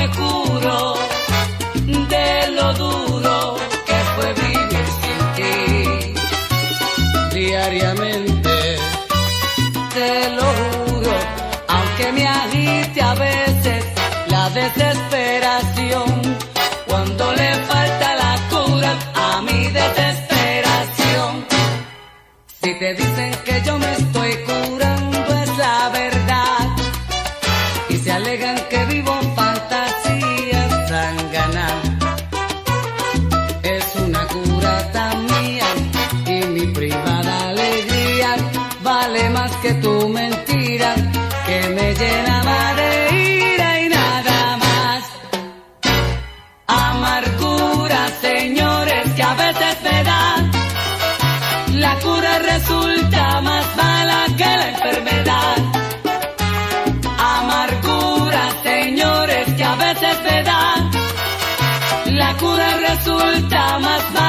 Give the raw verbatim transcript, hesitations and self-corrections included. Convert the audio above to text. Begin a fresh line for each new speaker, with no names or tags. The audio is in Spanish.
me curo de lo duro que fue vivir sin ti. Diariamente, te lo juro, aunque me agite a veces la desesperación, cuando le falta la cura a mi desesperación. Si te dicen que yo me estoy curando es la verdad, y se alegan que vivo fantasías zángana. Es una cura tan mía y mi privada alegría vale más que tu mentira que me llenaba de ira y nada más. Amargura, señores, que a veces me da, la cura resulta más mala que la enfermedad. Amargura, señores, que a veces me da, la cura resulta más mala